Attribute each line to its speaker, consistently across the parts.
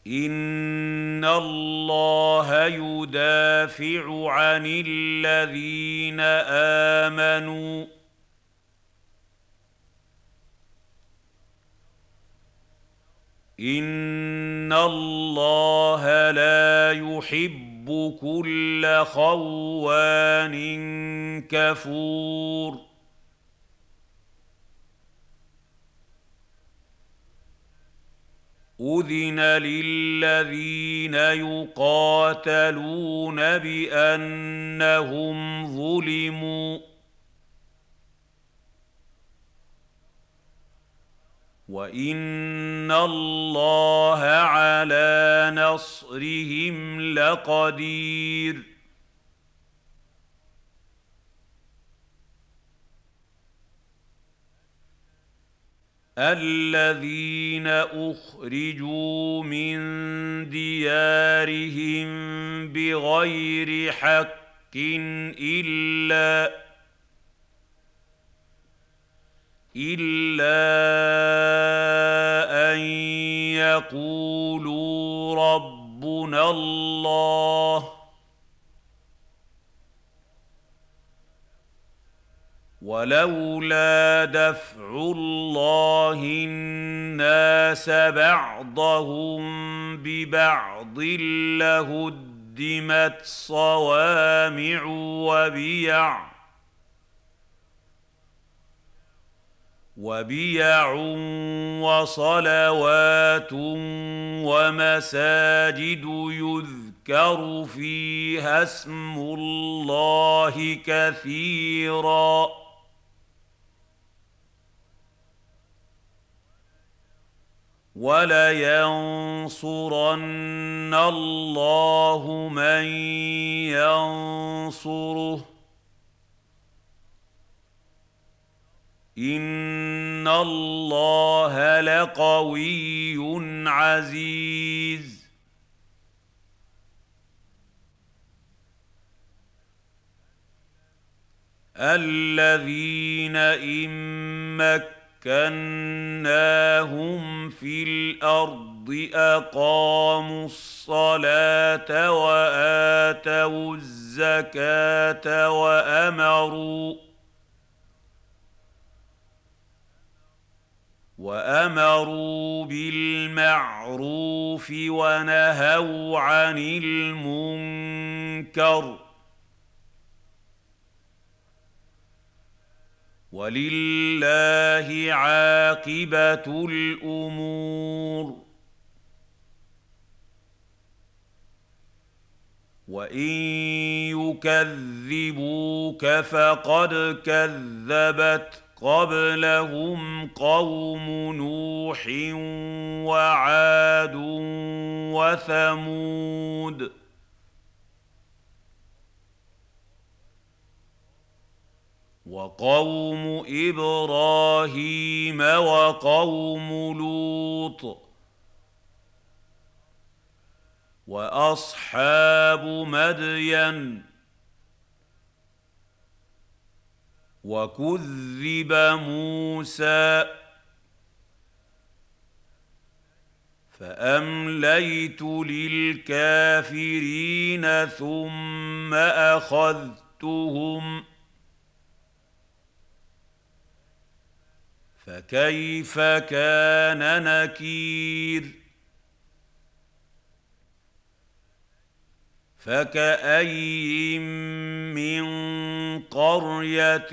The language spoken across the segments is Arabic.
Speaker 1: إِنَّ اللَّهَ يُدَافِعُ عَنِ الَّذِينَ آمَنُوا ۗ إِنَّ اللَّهَ لَا يُحِبُّ كُلَّ خَوَّانٍ كَفُورٍ أُذِنَ لِلَّذِينَ يُقَاتَلُونَ بِأَنَّهُمْ ظُلِمُوا ۚ وَإِنَّ اللَّهَ عَلَىٰ نَصْرِهِمْ لَقَدِيرٌ الَّذِينَ أُخْرِجُوا مِن دِيَارِهِم بِغَيْرِ حَقٍّ إِلَّا أَن يَقُولُوا رَبُّنَا اللَّهُ ۗ وَلَوْلَا دَفْعُ اللَّهِ النَّاسَ بَعْضَهُم بِبَعْضٍ لَّهُدِّمَتْ صَوَامِعُ وَبِيَعٌ وَصَلَوَاتٌ وَمَسَاجِدُ يُذْكَرُ فِيهَا اسْمُ اللَّهِ كَثِيرًا ۗ وَلَيَنصُرَنَّ اللَّهُ مَن يَنصُرُهُ ۗ إِنَّ اللَّهَ لَقَوِيٌّ عَزِيزٌ الَّذِينَ إِن مَّكَّنَّاهُمْ فِي الْأَرْضِ أَقَامُوا الصَّلَاةَ وَآتَوُا الزَّكَاةَ وَأَمَرُوا بِالْمَعْرُوفِ وَنَهَوْا عَنِ الْمُنكَرِ ۗ وَلِلَّهِ عَاقِبَةُ الْأُمُورِ وَإِن يُكَذِّبُوكَ فَقَدْ كَذَّبَتْ قَبْلَهُمْ قَوْمُ نُوحٍ وَعَادٌ وَثَمُودُ وَقَوْمُ إِبْرَاهِيمَ وَقَوْمُ لُوطٍ وَأَصْحَابُ مَدْيَنَ ۖ وَكُذِّبَ مُوسَىٰ فَأَمْلَيْتُ لِلْكَافِرِينَ ثُمَّ أَخَذْتُهُمْ ۖ فَكَيْفَ كَانَ نَكِيرِ فَكَأَيِّن مِّن قَرْيَةٍ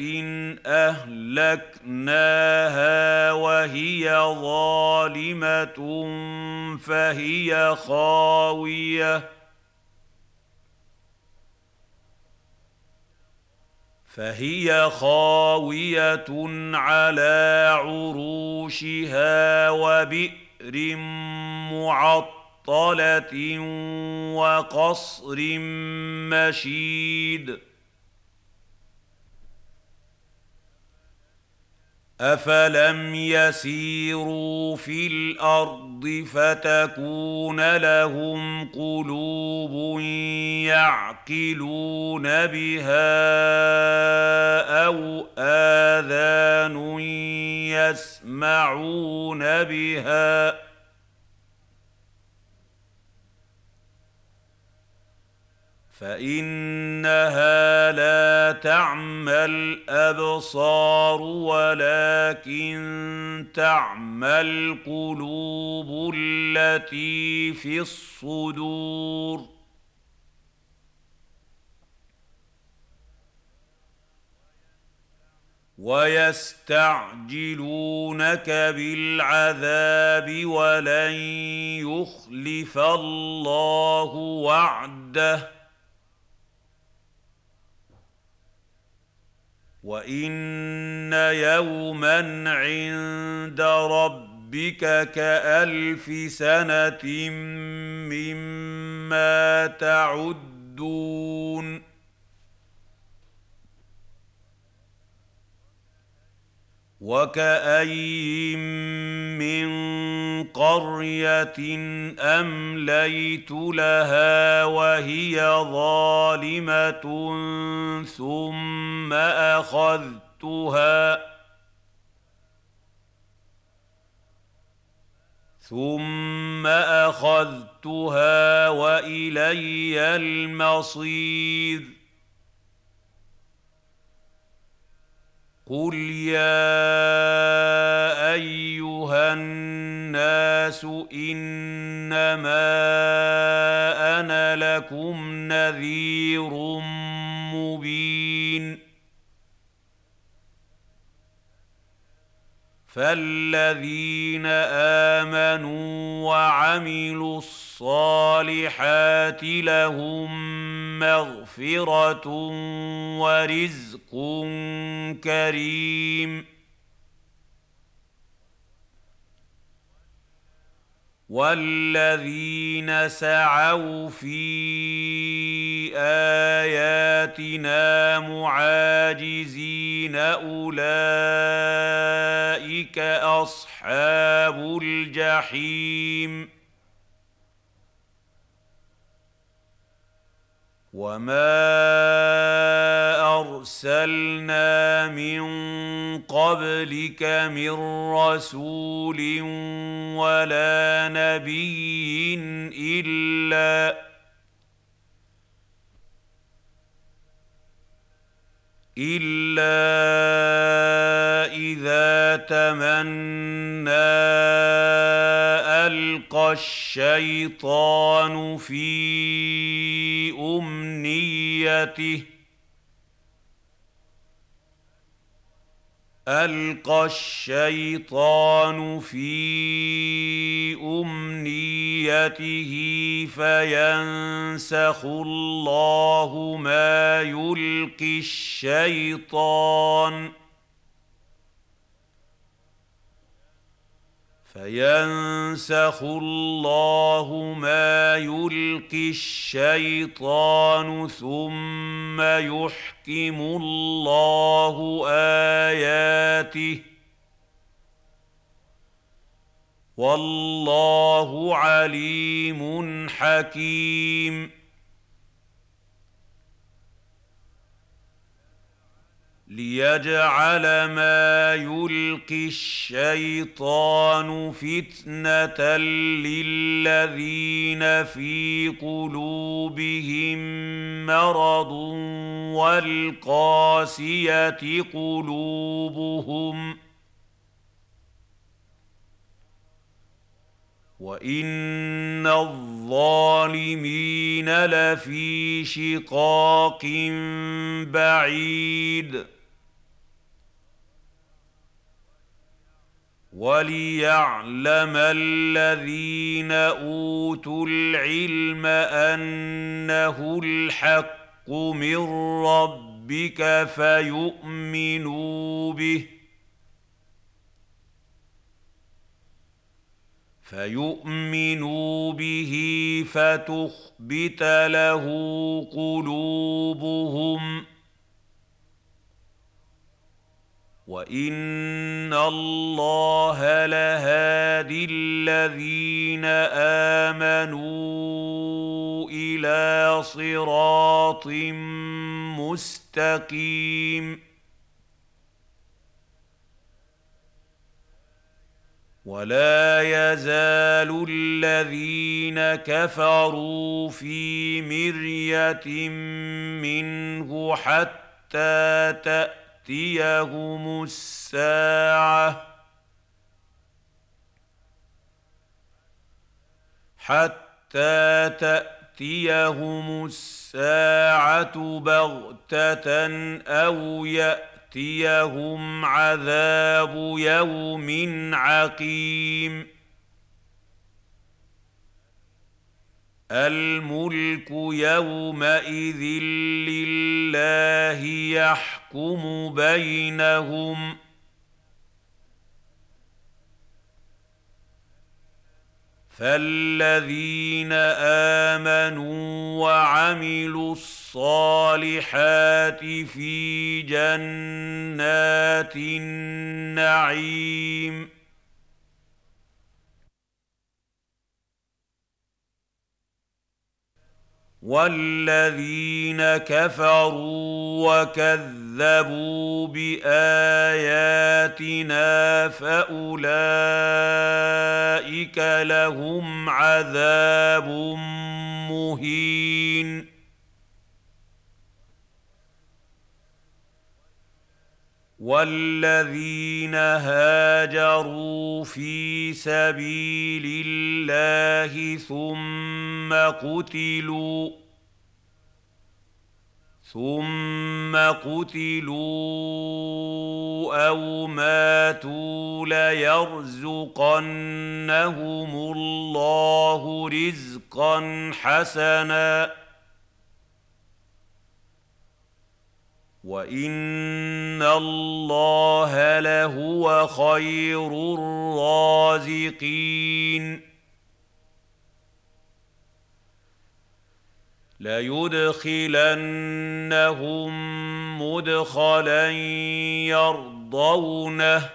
Speaker 1: أَهْلَكْنَاهَا وَهِيَ ظَالِمَةٌ فَهِيَ خَاوِيَةٌ عَلَىٰ عُرُوشِهَا وَبِئْرٍ مُّعَطَّلَةٍ وَقَصْرٍ مَّشِيدٍ أَفَلَمْ يَسِيرُوا فِي الْأَرْضِ فَتَكُونَ لَهُمْ قُلُوبٌ يَعْقِلُونَ بِهَا أَوْ آذَانٌ يَسْمَعُونَ بِهَا ۖ فإنها لا تعمى الأبصار ولكن تعمى القلوب التي في الصدور. ويستعجلونك بالعذاب ولن يخلف الله وعده وإن يوما عند ربك كألف سنة مما تعدون. وكأين من قرية أمليت لها وهي ظالمة ثم أخذتها وإلي المصير. قل يا أيها الناس إنما أنا لكم نذير مبين. فالذين آمنوا وعملوا الصالحات لهم مغفرة ورزق كريم. والذين سعوا في آياتنا معاجزين أولئك أصحاب الجحيم. وما أرسلنا من قبلك من رسول ولا نبي إلا إذا تمنى ألقى الشيطان في أمنيته فينسخ الله ما يلقي الشيطان ثم يحكم الله آياته والله عليم حكيم. ليجعل ما يلقي الشيطان فتنة للذين في قلوبهم مرض والقاسية قلوبهم وإن الظالمين لفي شقاق بعيد. وليعلم الذين أوتوا العلم أنه الحق من ربك فيؤمنوا به فتخبت له قلوبهم وإن الله لهادي الذين آمنوا إلى صراط مستقيم. ولا يزال الذين كفروا في مرية منه حتى تأتيهم الساعة بغتة أو يأتيهم عذاب يوم عقيم. الملك يومئذ لله يحكم بينهم فالذين آمنوا وعملوا الصالحات في جنات النعيم والذين كفروا وكذبوا بآياتنا فأولئك لهم عذاب مهين. والذين هاجروا في سبيل الله ثم قتلوا أو ماتوا ليرزقنهم الله رزقا حسنا وإن الله لهو خير الرازقين. ليدخلنهم مدخلا يرضونه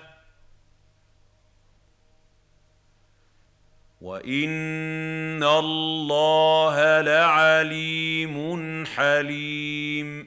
Speaker 1: وإن الله لعليم حليم.